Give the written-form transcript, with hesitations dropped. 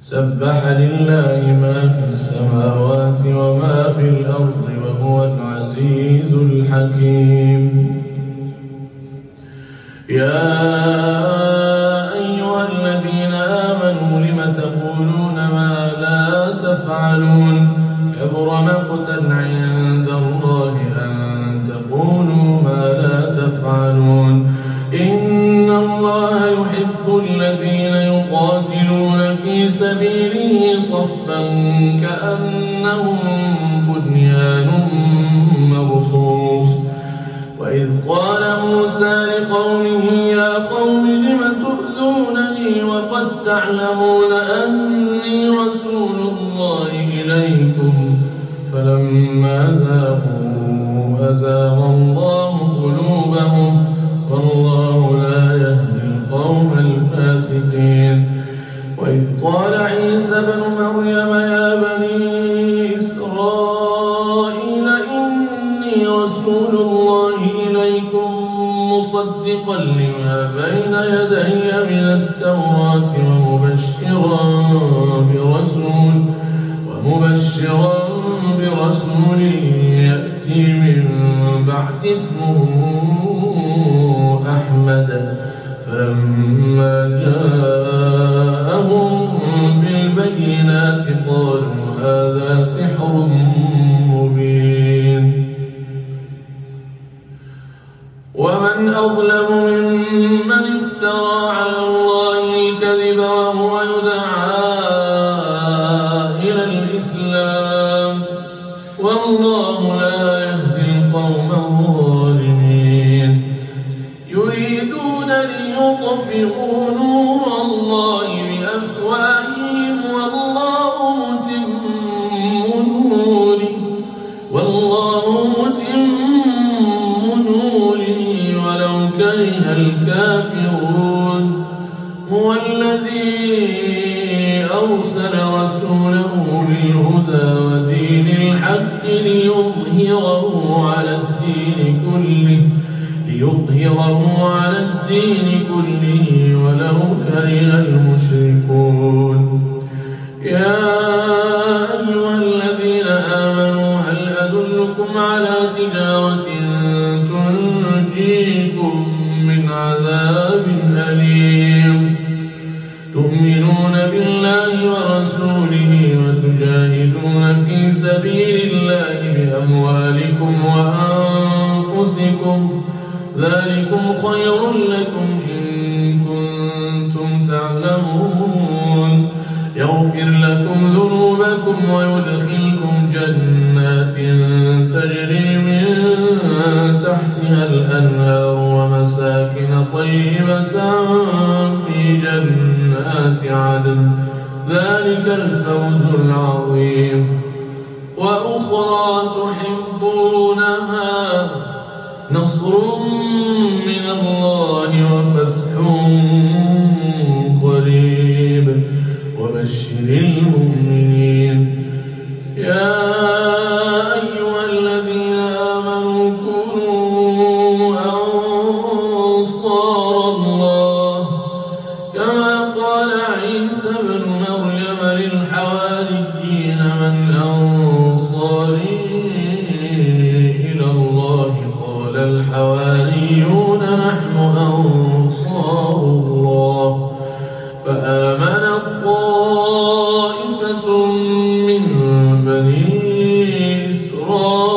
سبح لله ما في السماوات وما في الأرض وهو العزيز الحكيم. يا أيها الذين آمنوا لم تقولون ما لا تفعلون كبر مقتا عند الله أن تقولوا ما لا تفعلون إن الله يحب الذين يقاتلون في سبيله صفا كأنهم بنيان مرصوص. وإذ قال موسى لقومه يا قوم لم تؤذونني وقد تعلمون أني رسول الله إليكم فلما زاغوا أزاغ الله قلوبهم والله لا يهدي القوم الفاسقين. وإذ قال عيسى ابن مريم يا بني إسرائيل إني رسول الله إليكم مصدقا لما بين يدي من التوراة ومبشرا برسول يأتي من بعد اسمه أحمد فلما جاءهم بالبينات قالوا هذا سحر مبين. ومن أظلم ممن افترى على الله الكذب وهو يدعى إلى الإسلام والله لا يهدي القوم الظالمين. يريدون ليطفئوا نور الله بأفواههم والله متم نوره ولو كره الكافرون. هو الذي أرسل رسوله بالهدى ودين الحق ليظهره على الدين كله ولو كره المشركون. يا أيها الذين آمنوا هل أدلكم على تجارة تنجيكم من عذاب أليم تؤمنون بالله ورسوله وتجاهدون في سبيل الله بأموالكم وأنفسكم ذلكم خير لكم إن كنتم تعلمون. يغفر لكم ذنوبكم ويدخلكم جنات تجري من تحتها الأنهار ومساكن طيبة في جنات عدن ذلك الفوز العظيم. وأخرى تحبونها نصر من الله وفتح قريب وبشر المؤمنين. يا أيها الذين آمنوا كونوا أنصار الله كما قال عيسى ابن مريم للحواريين من أنصاري إلى الله قال الحواريون نحن أنصار الله فآمنت طائفة من بني إسرائيل